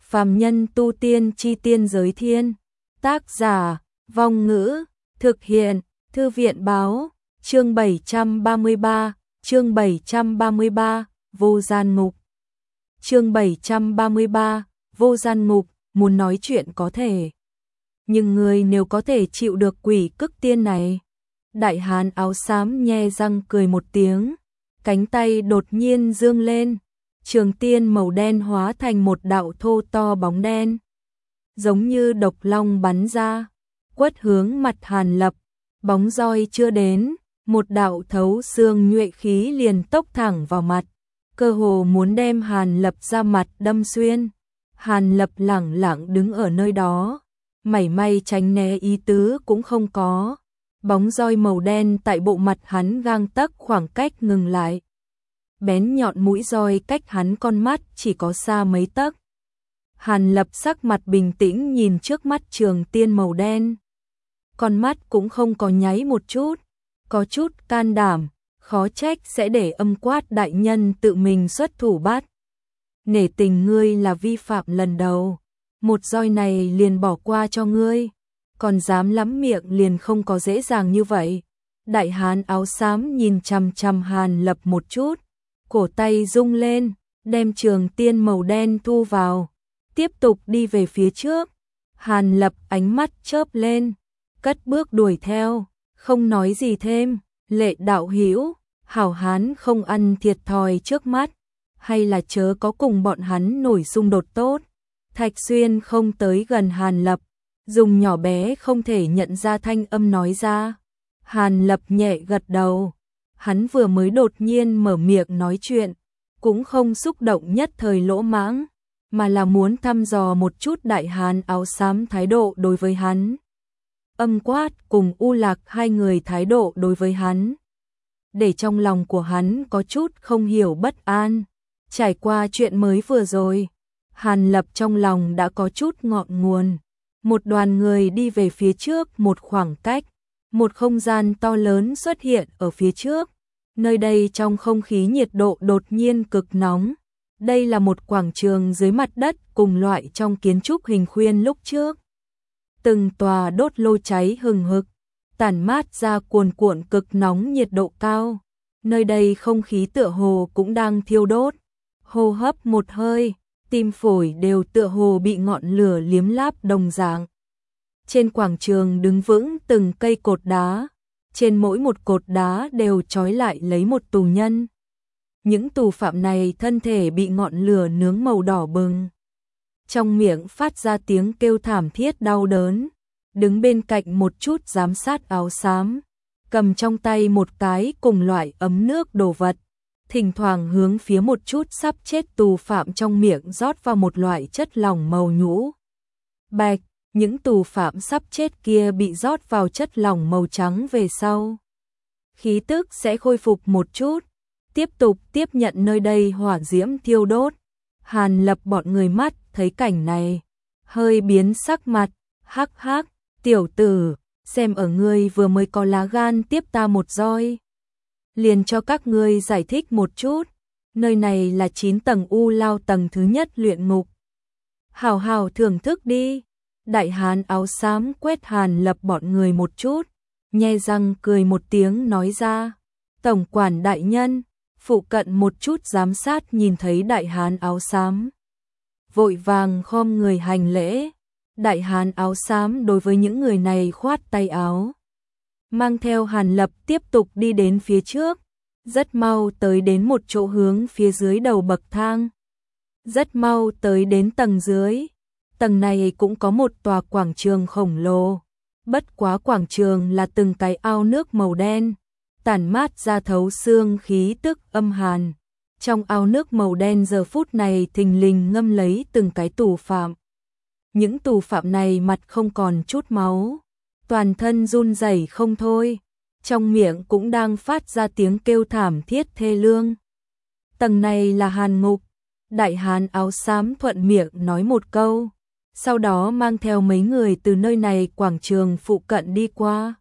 Phàm nhân tu tiên chi tiên giới thiên. Tác giả, Vong Ngữ, thực hiện, Thư viện báo, chương 733, Vô Gian Ngục. Chương 733, Vô Gian Ngục, muốn nói chuyện có thể. Nhưng người nếu có thể chịu được quỷ cức tiên này. Đại hán áo xám nhe răng cười một tiếng, cánh tay đột nhiên dương lên, trường tiên màu đen hóa thành một đạo thô to bóng đen, giống như độc long bắn ra, quất hướng mặt Hàn Lập. Bóng roi chưa đến, một đạo thấu xương nhuệ khí liền tốc thẳng vào mặt, cơ hồ muốn đem Hàn Lập ra mặt đâm xuyên. Hàn Lập lẳng lặng đứng ở nơi đó, mảy may tránh né ý tứ cũng không có. Bóng roi màu đen tại bộ mặt hắn gang tấc khoảng cách ngừng lại. Bén nhọn mũi roi cách hắn con mắt chỉ có xa mấy tấc. Hàn Lập sắc mặt bình tĩnh nhìn trước mắt trường tiên màu đen. Con mắt cũng không có nháy một chút, có chút can đảm, khó trách sẽ để Âm Quát đại nhân tự mình xuất thủ bắt. Nể tình ngươi là vi phạm lần đầu, một roi này liền bỏ qua cho ngươi, còn dám lắm miệng liền không có dễ dàng như vậy. Đại hán áo xám nhìn chằm chằm Hàn Lập một chút, cổ tay rung lên, đem trường tiên màu đen thu vào, tiếp tục đi về phía trước. Hàn Lập ánh mắt chớp lên, cất bước đuổi theo, không nói gì thêm. Lệ đạo hữu, hảo hán không ăn thiệt thòi trước mắt, hay là chớ có cùng bọn hắn nổi xung đột tốt. Thạch Xuyên không tới gần Hàn Lập, dùng nhỏ bé không thể nhận ra thanh âm nói ra. Hàn Lập nhẹ gật đầu, hắn vừa mới đột nhiên mở miệng nói chuyện, cũng không xúc động nhất thời lỗ mãng, mà là muốn thăm dò một chút đại hán áo xám thái độ đối với hắn. Âm Quát cùng U Lạc hai người thái độ đối với hắn, để trong lòng của hắn có chút không hiểu bất an. Trải qua chuyện mới vừa rồi, Hàn Lập trong lòng đã có chút ngọn nguồn. Một đoàn người đi về phía trước một khoảng cách, một không gian to lớn xuất hiện ở phía trước. Nơi đây trong không khí nhiệt độ đột nhiên cực nóng. Đây là một quảng trường dưới mặt đất cùng loại trong kiến trúc hình khuyên lúc trước. Từng tòa đốt lô cháy hừng hực, tản mát ra cuồn cuộn cực nóng nhiệt độ cao. Nơi đây không khí tựa hồ cũng đang thiêu đốt. Hô hấp một hơi, tim phổi đều tựa hồ bị ngọn lửa liếm láp đồng dạng. Trên quảng trường đứng vững từng cây cột đá, trên mỗi một cột đá đều trói lại lấy một tù nhân. Những tù phạm này thân thể bị ngọn lửa nướng màu đỏ bừng, trong miệng phát ra tiếng kêu thảm thiết đau đớn. Đứng bên cạnh một chút giám sát áo xám, cầm trong tay một cái cùng loại ấm nước đồ vật, thỉnh thoảng hướng phía một chút sắp chết tù phạm trong miệng rót vào một loại chất lỏng màu nhũ bạch. Những tù phạm sắp chết kia bị rót vào chất lỏng màu trắng về sau, khí tức sẽ khôi phục một chút, tiếp tục tiếp nhận nơi đây hỏa diễm thiêu đốt. Hàn Lập bọn người mắt thấy cảnh này, hơi biến sắc mặt, hắc hắc, tiểu tử, xem ở ngươi vừa mới có lá gan tiếp ta một roi. Liền cho các ngươi giải thích một chút, nơi này là 9 tầng U Lao tầng thứ nhất luyện ngục. Hào hào thưởng thức đi. Đại hán áo xám quét Hàn Lập bọn người một chút, nhe răng cười một tiếng nói ra. Tổng quản đại nhân, phụ cận một chút giám sát nhìn thấy đại hán áo xám, vội vàng khom người hành lễ. Đại hán áo xám đối với những người này khoát tay áo, mang theo Hàn Lập tiếp tục đi đến phía trước, rất mau tới đến một chỗ hướng phía dưới đầu bậc thang. Rất mau tới đến tầng dưới. Tầng này cũng có một tòa quảng trường khổng lồ, bất quá quảng trường là từng cái ao nước màu đen, tản mát ra thấu xương khí tức âm hàn. Trong ao nước màu đen giờ phút này thình lình ngâm lấy từng cái tù phạm. Những tù phạm này mặt không còn chút máu, toàn thân run rẩy không thôi, trong miệng cũng đang phát ra tiếng kêu thảm thiết thê lương. Tầng này là hàn ngục. Đại hán áo xám thuận miệng nói một câu, sau đó mang theo mấy người từ nơi này quảng trường phụ cận đi qua.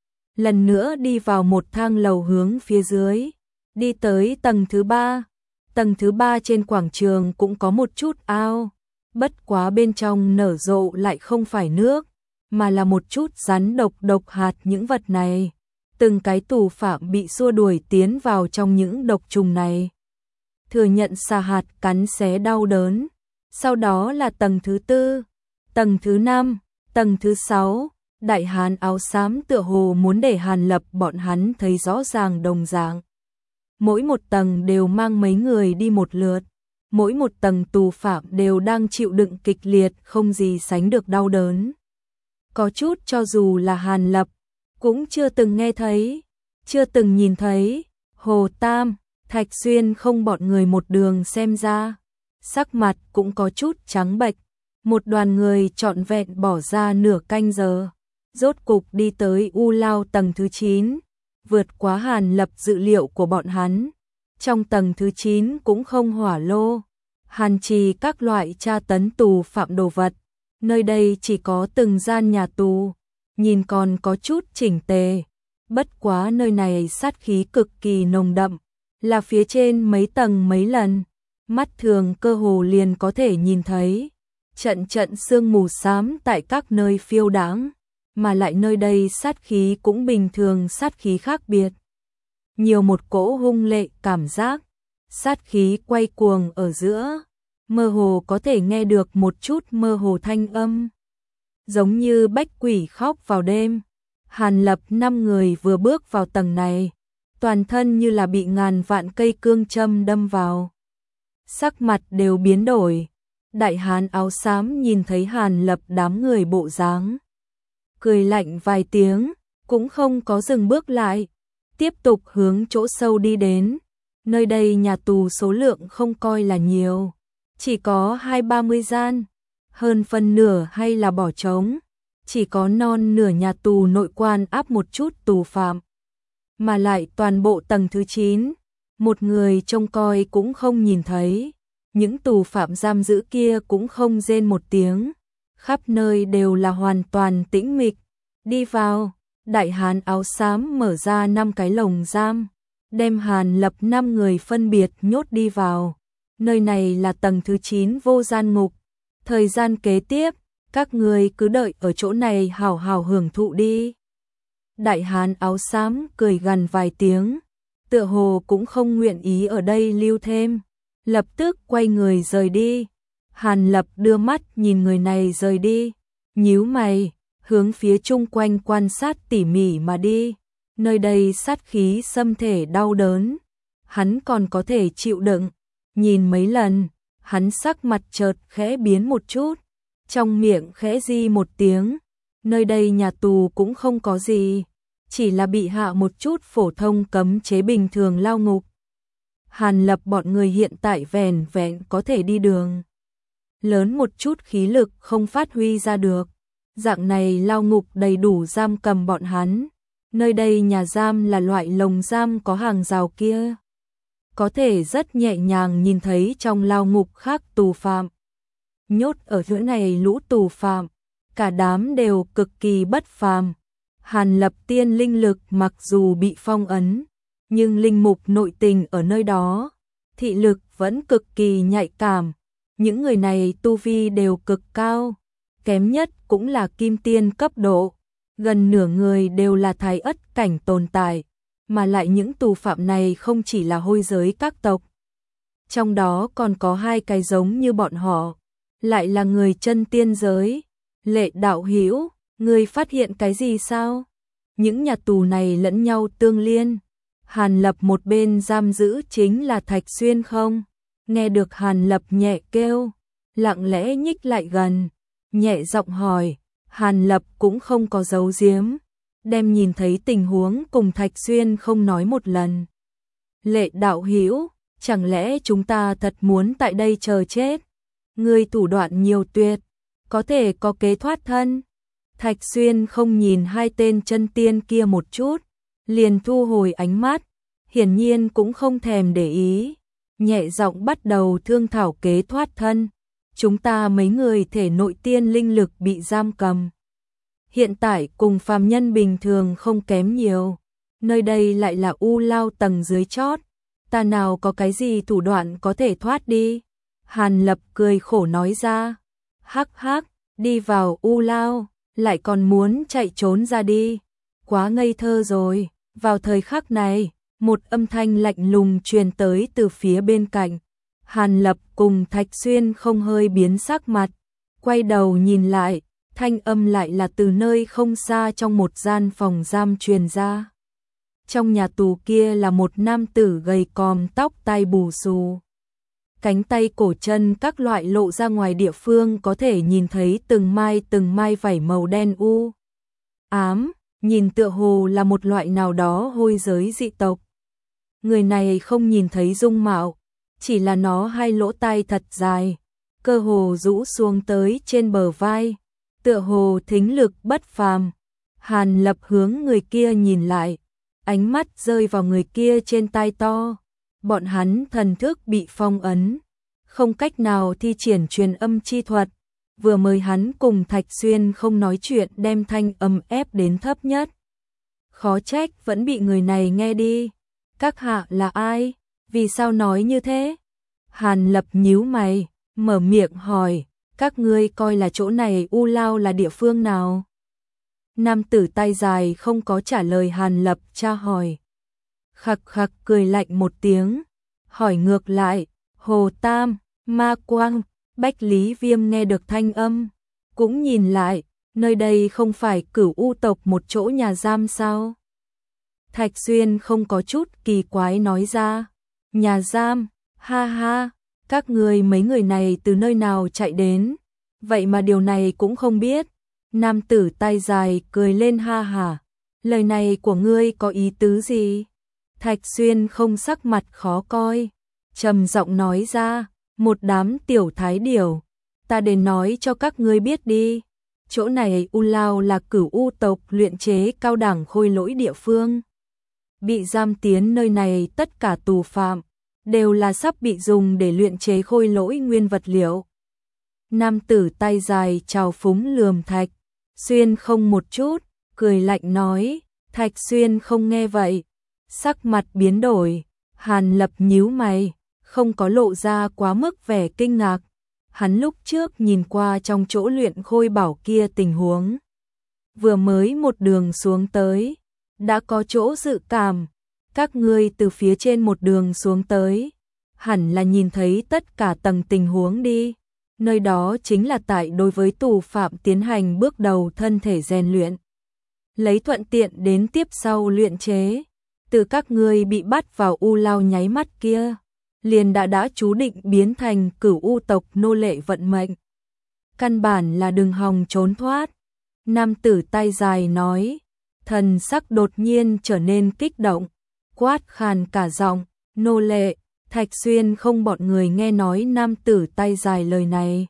Lần nữa đi vào một thang lầu hướng phía dưới, đi tới tầng thứ 3. Tầng thứ 3 trên quảng trường cũng có một chút ao, bất quá bên trong nở rộ lại không phải nước, mà là một chút rắn độc hạt những vật này. Từng cái tù phạm bị xua đuổi tiến vào trong những độc trùng này. Thừa nhận xà hạt cắn xé đau đớn. Sau đó là tầng thứ 4, tầng thứ 5, tầng thứ 6. Đại hán áo xám tựa hồ muốn để Hàn Lập bọn hắn thấy rõ ràng đồng dạng. Mỗi một tầng đều mang mấy người đi một lượt. Mỗi một tầng tù phạm đều đang chịu đựng kịch liệt không gì sánh được đau đớn. Có chút cho dù là Hàn Lập, cũng chưa từng nghe thấy, chưa từng nhìn thấy. Hồ Tam, Thạch Xuyên không bọn người một đường xem ra. Sắc mặt cũng có chút trắng bệch. Một đoàn người trọn vẹn bỏ ra nửa canh giờ. Rốt cục đi tới U Lao tầng thứ 9. Vượt quá Hàn Lập dự liệu của bọn hắn. Trong tầng thứ 9 cũng không hỏa lô, hàn trì các loại tra tấn tù phạm đồ vật. Nơi đây chỉ có từng gian nhà tù, nhìn còn có chút chỉnh tề. Bất quá nơi này sát khí cực kỳ nồng đậm, là phía trên mấy tầng mấy lần. Mắt thường cơ hồ liền có thể nhìn thấy. Trận sương mù xám tại các nơi phiêu đãng, mà lại nơi đây sát khí cũng bình thường sát khí khác biệt. Nhiều một cỗ hung lệ cảm giác, sát khí quay cuồng ở giữa, mơ hồ có thể nghe được một chút mơ hồ thanh âm. Giống như bách quỷ khóc vào đêm. Hàn Lập 5 người vừa bước vào tầng này, toàn thân như là bị ngàn vạn cây cương châm đâm vào. Sắc mặt đều biến đổi. Đại hán áo xám nhìn thấy Hàn Lập đám người bộ dáng, cười lạnh vài tiếng, cũng không có dừng bước lại, tiếp tục hướng chỗ sâu đi đến. Nơi đây nhà tù số lượng không coi là nhiều, chỉ có 20-30 gian, hơn phân nửa hay là bỏ trống, chỉ có non nửa nhà tù nội quan áp một chút tù phạm. Mà lại toàn bộ tầng thứ 9, một người trông coi cũng không nhìn thấy, những tù phạm giam giữ kia cũng không rên một tiếng, khắp nơi đều là hoàn toàn tĩnh mịch. Đi vào, đại hán áo xám mở ra 5 cái lồng giam, đem Hàn Lập 5 người phân biệt nhốt đi vào. Nơi này là tầng thứ 9 vô gian ngục. Thời gian kế tiếp, các người cứ đợi ở chỗ này hào hào hưởng thụ đi. Đại hán áo xám cười gằn vài tiếng, tựa hồ cũng không nguyện ý ở đây lưu thêm, lập tức quay người rời đi. Hàn Lập đưa mắt nhìn người này rời đi, nhíu mày, hướng phía chung quanh quan sát tỉ mỉ mà đi. Nơi đây sát khí xâm thể đau đớn, hắn còn có thể chịu đựng. Nhìn mấy lần, hắn sắc mặt chợt khẽ biến một chút, trong miệng khẽ di một tiếng. Nơi đây nhà tù cũng không có gì, chỉ là bị hạ một chút phổ thông cấm chế bình thường lao ngục. Hàn Lập bọn người hiện tại vẻn vẹn có thể đi đường, lớn một chút khí lực không phát huy ra được. Dạng này lao ngục đầy đủ giam cầm bọn hắn. Nơi đây nhà giam là loại lồng giam có hàng rào kia, có thể rất nhẹ nhàng nhìn thấy trong lao ngục khác tù phạm. Nhốt ở chỗ này lũ tù phạm, cả đám đều cực kỳ bất phàm. Hàn Lập tiên linh lực mặc dù bị phong ấn, nhưng linh mục nội tình ở nơi đó, thị lực vẫn cực kỳ nhạy cảm. Những người này tu vi đều cực cao, kém nhất cũng là kim tiên cấp độ, gần nửa người đều là thái ất cảnh tồn tại, mà lại những tù phạm này không chỉ là hôi giới các tộc, trong đó còn có 2 cái giống như bọn họ, lại là người chân tiên giới. Lệ đạo hữu, ngươi phát hiện cái gì sao? Những nhà tù này lẫn nhau tương liên. Hàn Lập một bên giam giữ chính là Thạch Xuyên không? Nghe được Hàn Lập nhẹ kêu, lặng lẽ nhích lại gần, nhẹ giọng hỏi. Hàn Lập cũng không có giấu giếm, đem nhìn thấy tình huống cùng Thạch Xuyên không nói một lần. Lệ đạo hữu, chẳng lẽ chúng ta thật muốn tại đây chờ chết? Ngươi thủ đoạn nhiều tuyệt, có thể có kế thoát thân. Thạch Xuyên không nhìn 2 tên chân tiên kia một chút, liền thu hồi ánh mắt, hiển nhiên cũng không thèm để ý, nhẹ giọng bắt đầu thương thảo kế thoát thân. Chúng ta mấy người thể nội tiên linh lực bị giam cầm, hiện tại cùng phàm nhân bình thường không kém nhiều. Nơi đây lại là U Lao tầng dưới chót, ta nào có cái gì thủ đoạn có thể thoát đi? Hàn Lập cười khổ nói ra. Hắc hắc, đi vào U Lao, lại còn muốn chạy trốn ra đi. Quá ngây thơ rồi. Vào thời khắc này, một âm thanh lạnh lùng truyền tới từ phía bên cạnh. Hàn Lập cùng Thạch Xuyên không hơi biến sắc mặt, quay đầu nhìn lại, thanh âm lại là từ nơi không xa trong một gian phòng giam truyền ra. Trong nhà tù kia là một nam tử gầy còm, tóc tai bù xù. Cánh tay cổ chân các loại lộ ra ngoài, địa phương có thể nhìn thấy từng mai vảy màu đen u ám, nhìn tựa hồ là một loại nào đó hôi giới dị tộc. Người này không nhìn thấy dung mạo, chỉ là nó hai lỗ tai thật dài, cơ hồ rũ xuống tới trên bờ vai, tựa hồ thính lực bất phàm. Hàn Lập hướng người kia nhìn lại, ánh mắt rơi vào người kia trên tai to. Bọn hắn thần thức bị phong ấn, không cách nào thi triển truyền âm chi thuật. Vừa mới hắn cùng Thạch Xuyên không nói chuyện, đem thanh âm ép đến thấp nhất. Khó trách vẫn bị người này nghe đi. Các hạ là ai? Vì sao nói như thế? Hàn Lập nhíu mày, mở miệng hỏi, các ngươi coi là chỗ này U Lao là địa phương nào? Nam tử tay dài không có trả lời Hàn Lập tra hỏi. Khặc khặc cười lạnh một tiếng, hỏi ngược lại, Hồ Tam, Ma Quang. Bách Lý Viêm nghe được thanh âm, cũng nhìn lại, nơi đây không phải Cửu U tộc một chỗ nhà giam sao? Thạch Xuyên không có chút kỳ quái nói ra, nhà giam, ha ha, các người mấy người này từ nơi nào chạy đến, vậy mà điều này cũng không biết. Nam tử tay dài cười lên ha hả, lời này của ngươi có ý tứ gì? Thạch Xuyên không sắc mặt khó coi, trầm giọng nói ra, một đám tiểu thái điểu, ta đến nói cho các ngươi biết đi, chỗ này U Lao là Cửu U tộc luyện chế cao đẳng khôi lỗi địa phương. Bị giam tiến nơi này tất cả tù phạm đều là sắp bị dùng để luyện chế khôi lỗi nguyên vật liệu. Nam tử tay dài trào phúng lườm Thạch Xuyên không một chút, cười lạnh nói. Thạch Xuyên không nghe vậy, sắc mặt biến đổi. Hàn Lập nhíu mày, không có lộ ra quá mức vẻ kinh ngạc. Hắn lúc trước nhìn qua trong chỗ luyện khôi bảo kia tình huống, vừa mới một đường xuống tới, đã có chỗ dự cảm. Các ngươi từ phía trên một đường xuống tới, hẳn là nhìn thấy tất cả tầng tình huống đi. Nơi đó chính là tại đối với tù phạm tiến hành bước đầu thân thể rèn luyện, lấy thuận tiện đến tiếp sau luyện chế. Từ các ngươi bị bắt vào U Lao nháy mắt kia, liền đã chú định biến thành Cửu U tộc nô lệ vận mệnh. Căn bản là đừng hòng trốn thoát. Nam tử tay dài nói, thần sắc đột nhiên trở nên kích động, quát khàn cả giọng, nô lệ. Thạch Xuyên không bọn người nghe nói nam tử tay dài lời này,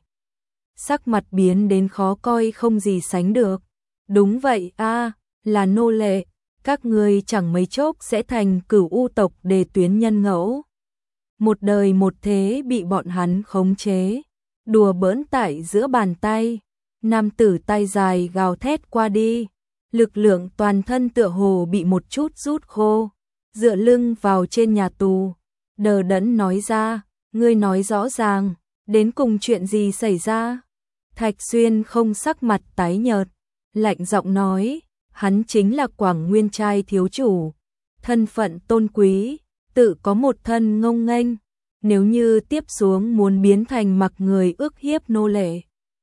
sắc mặt biến đến khó coi không gì sánh được. Đúng vậy a, là nô lệ, các ngươi chẳng mấy chốc sẽ thành Cửu U tộc đề tuyến nhân ngẫu. Một đời một thế bị bọn hắn khống chế, đùa bỡn tại giữa bàn tay. Nam tử tay dài gào thét qua đi, lực lượng toàn thân tựa hồ bị một chút rút khô, dựa lưng vào trên nhà tù, đờ đẫn nói ra, ngươi nói rõ ràng, đến cùng chuyện gì xảy ra? Thạch Xuyên không sắc mặt tái nhợt, lạnh giọng nói, hắn chính là Quảng Nguyên trai thiếu chủ, thân phận tôn quý, tự có một thân ngông nghênh, nếu như tiếp xuống muốn biến thành mặc người ức hiếp nô lệ,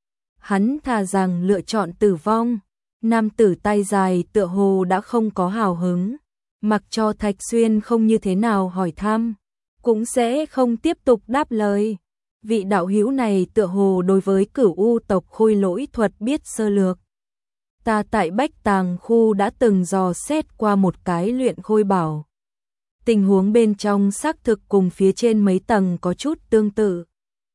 hắn thà rằng lựa chọn tử vong. Nam tử tay dài tựa hồ đã không có hào hứng, mặc cho Thạch Xuyên không như thế nào hỏi thăm, cũng sẽ không tiếp tục đáp lời. Vị đạo hữu này tựa hồ đối với Cửu U tộc khôi lỗi thuật biết sơ lược. Ta tại Bách Tàng khu đã từng dò xét qua một cái luyện khôi bảo, tình huống bên trong xác thực cùng phía trên mấy tầng có chút tương tự.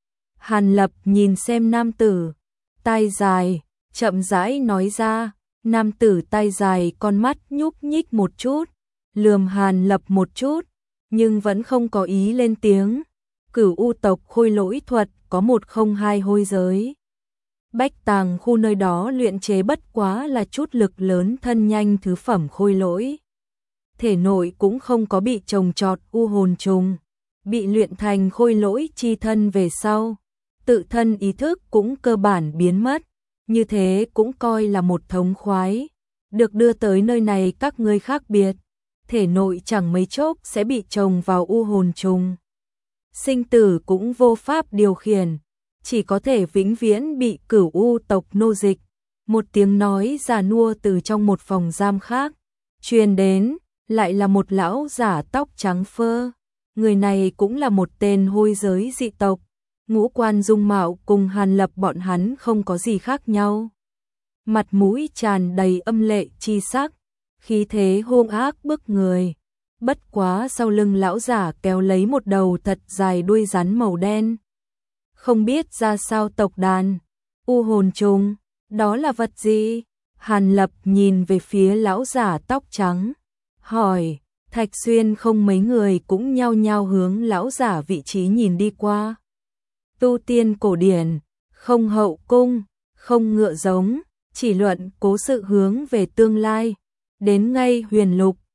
Hàn Lập nhìn xem nam tử tay dài, chậm rãi nói ra. Nam tử tay dài con mắt nhúc nhích một chút, lườm Hàn Lập một chút, nhưng vẫn không có ý lên tiếng. Cửu U tộc khôi lỗi thuật có 102 hôi giới. Bách Tàng khu nơi đó luyện chế bất quá là chút lực lớn thân nhanh thứ phẩm khôi lỗi. Thể nội cũng không có bị trồng trọt u hồn trùng, bị luyện thành khôi lỗi chi thân về sau. tự thân ý thức cũng cơ bản biến mất, như thế cũng coi là một thống khoái. Được đưa tới nơi này các ngươi khác biệt, thể nội chẳng mấy chốc sẽ bị chồng vào u hồn trùng. Sinh tử cũng vô pháp điều khiển, chỉ có thể vĩnh viễn bị cửu u tộc nô dịch. Một tiếng nói già nua từ trong một phòng giam khác truyền đến, lại là một lão giả tóc trắng phơ. Người này cũng là một tên hôi giới dị tộc, ngũ quan dung mạo cùng Hàn Lập bọn hắn không có gì khác nhau. Mặt mũi tràn đầy âm lệ chi sắc, khí thế hung ác bức người. Bất quá sau lưng lão giả kéo lấy một đầu thật dài đuôi rắn màu đen. Không biết ra sao tộc đàn, u hồn trùng, đó là vật gì? Hàn Lập nhìn về phía lão giả tóc trắng, hỏi. Thạch Xuyên không mấy người cũng nhao nhao hướng lão giả vị trí nhìn đi qua. Tu tiên cổ điển, không hậu cung, không ngựa giống, chỉ luận cố sự hướng về tương lai. Đến ngay huyền lục,